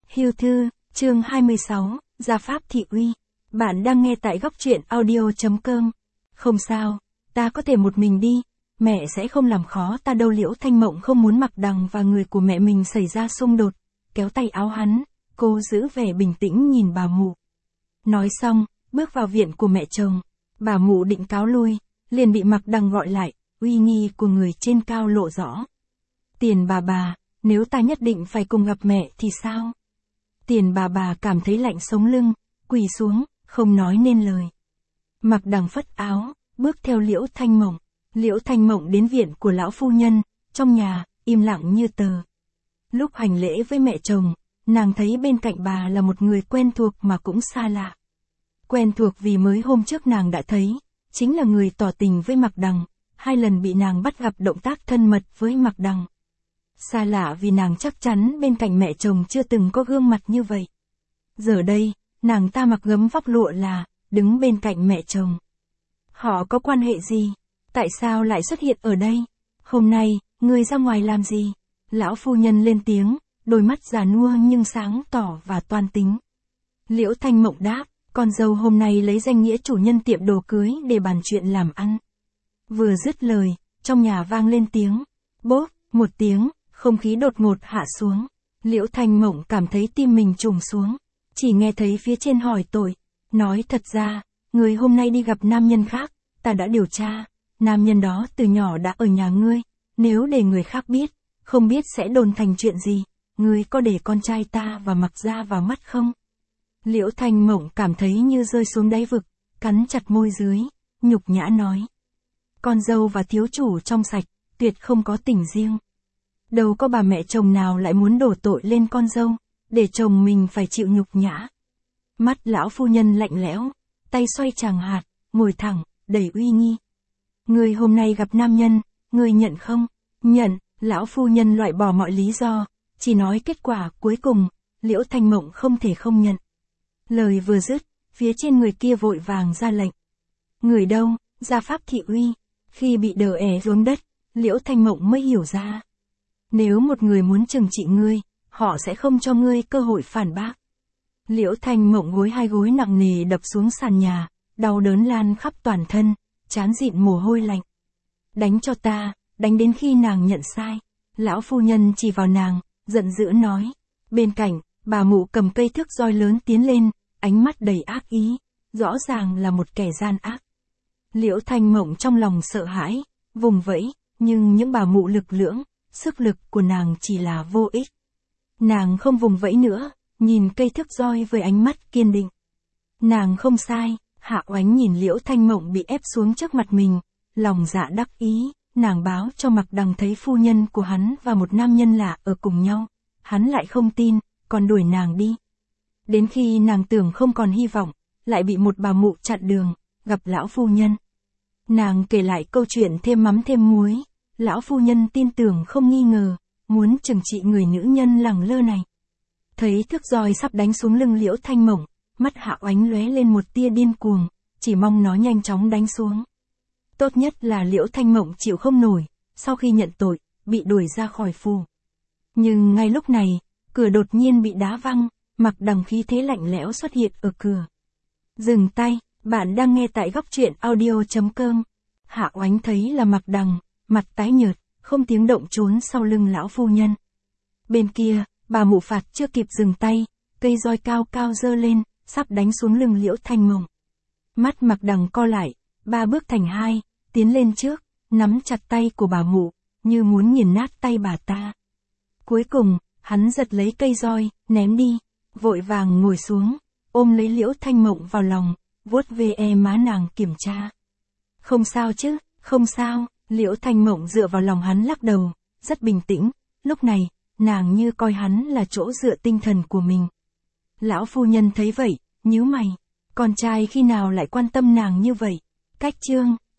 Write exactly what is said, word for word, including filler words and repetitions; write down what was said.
Hưu thư, chương hai mươi sáu, Gia Pháp Thị Uy. Bạn đang nghe tại góc truyện audio.com. Không sao, ta có thể một mình đi, mẹ sẽ không làm khó ta đâu. Liễu Thanh Mộng không muốn Mạc Đằng và người của mẹ mình xảy ra xung đột, kéo tay áo hắn, cô giữ vẻ bình tĩnh nhìn bà mụ. Nói xong, bước vào viện của mẹ chồng, bà mụ định cáo lui, liền bị Mạc Đằng gọi lại, uy nghi của người trên cao lộ rõ. Tiền bà bà, nếu ta nhất định phải cùng gặp mẹ thì sao? Tiền bà bà cảm thấy lạnh sống lưng, quỳ xuống, không nói nên lời. Mạc Đằng phất áo, bước theo Liễu Thanh Mộng. Liễu Thanh Mộng đến viện của lão phu nhân, trong nhà, im lặng như tờ. Lúc hành lễ với mẹ chồng, nàng thấy bên cạnh bà là một người quen thuộc mà cũng xa lạ. Quen thuộc vì mới hôm trước nàng đã thấy, chính là người tỏ tình với Mạc Đằng, hai lần bị nàng bắt gặp động tác thân mật với Mạc Đằng. Xa lạ vì nàng chắc chắn bên cạnh mẹ chồng chưa từng có gương mặt như vậy. Giờ đây, nàng ta mặc gấm vóc lụa là, đứng bên cạnh mẹ chồng. Họ có quan hệ gì? Tại sao lại xuất hiện ở đây? Hôm nay, người ra ngoài làm gì? Lão phu nhân lên tiếng, đôi mắt già nua nhưng sáng tỏ và toan tính. Liễu Thanh Mộng đáp, con dâu hôm nay lấy danh nghĩa chủ nhân tiệm đồ cưới để bàn chuyện làm ăn. Vừa dứt lời, trong nhà vang lên tiếng, bốp, một tiếng, không khí đột ngột hạ xuống. Liễu Thanh Mộng cảm thấy tim mình trùng xuống, chỉ nghe thấy phía trên hỏi tội, nói thật ra, người hôm nay đi gặp nam nhân khác, ta đã điều tra, nam nhân đó từ nhỏ đã ở nhà ngươi, nếu để người khác biết, không biết sẽ đồn thành chuyện gì, ngươi có để con trai ta và Mạc gia vào mắt không? Liễu Thanh Mộng cảm thấy như rơi xuống đáy vực, cắn chặt môi dưới, nhục nhã nói. Con dâu và thiếu chủ trong sạch, tuyệt không có tình riêng. Đâu có bà mẹ chồng nào lại muốn đổ tội lên con dâu, để chồng mình phải chịu nhục nhã. Mắt lão phu nhân lạnh lẽo, tay xoay chàng hạt, ngồi thẳng, đầy uy nghi. Người hôm nay gặp nam nhân, người nhận không? Nhận, lão phu nhân loại bỏ mọi lý do, chỉ nói kết quả cuối cùng, Liễu Thanh Mộng không thể không nhận. Lời vừa dứt, phía trên người kia vội vàng ra lệnh. Người đâu, Gia Pháp Thị Uy. Khi bị đờ ẻ xuống đất, Liễu Thanh Mộng mới hiểu ra. Nếu một người muốn trừng trị ngươi, họ sẽ không cho ngươi cơ hội phản bác. Liễu Thanh Mộng gối hai gối nặng nề đập xuống sàn nhà, đau đớn lan khắp toàn thân, trán dịn mồ hôi lạnh. Đánh cho ta, đánh đến khi nàng nhận sai. Lão phu nhân chỉ vào nàng, giận dữ nói. Bên cạnh, bà mụ cầm cây thước roi lớn tiến lên, ánh mắt đầy ác ý, rõ ràng là một kẻ gian ác. Liễu Thanh Mộng trong lòng sợ hãi, vùng vẫy, nhưng những bà mụ lực lưỡng, sức lực của nàng chỉ là vô ích. Nàng không vùng vẫy nữa, nhìn cây thước roi với ánh mắt kiên định. Nàng không sai, Hạ Oánh nhìn Liễu Thanh Mộng bị ép xuống trước mặt mình, lòng dạ đắc ý, nàng báo cho Mạc Đằng thấy phu nhân của hắn và một nam nhân lạ ở cùng nhau. Hắn lại không tin, còn đuổi nàng đi. Đến khi nàng tưởng không còn hy vọng, lại bị một bà mụ chặn đường, gặp lão phu nhân. Nàng kể lại câu chuyện thêm mắm thêm muối, lão phu nhân tin tưởng không nghi ngờ, muốn trừng trị người nữ nhân lẳng lơ này. Thấy thước roi sắp đánh xuống lưng Liễu Thanh Mộng, mắt Hạ Oánh lóe lên một tia điên cuồng, chỉ mong nó nhanh chóng đánh xuống. Tốt nhất là Liễu Thanh Mộng chịu không nổi, sau khi nhận tội, bị đuổi ra khỏi phủ. Nhưng ngay lúc này, cửa đột nhiên bị đá văng, Mạc Đằng khí thế lạnh lẽo xuất hiện ở cửa. Dừng tay, bạn đang nghe tại góc truyện audio.com. Hạ Oánh thấy là Mạc Đằng, mặt tái nhợt, không tiếng động trốn sau lưng lão phu nhân. Bên kia, bà mụ phạt chưa kịp dừng tay, cây roi cao cao giơ lên, sắp đánh xuống lưng Liễu Thanh Mộng. Mắt Mạc Đằng co lại, ba bước thành hai, tiến lên trước, nắm chặt tay của bà mụ, như muốn nghiền nát tay bà ta. Cuối cùng, hắn giật lấy cây roi, ném đi, vội vàng ngồi xuống, ôm lấy Liễu Thanh Mộng vào lòng, vuốt ve e má nàng kiểm tra. Không sao chứ, không sao, Liễu Thanh Mộng dựa vào lòng hắn lắc đầu, rất bình tĩnh, lúc này, nàng như coi hắn là chỗ dựa tinh thần của mình. Lão phu nhân thấy vậy, nhíu mày, con trai khi nào lại quan tâm nàng như vậy? Cách chương,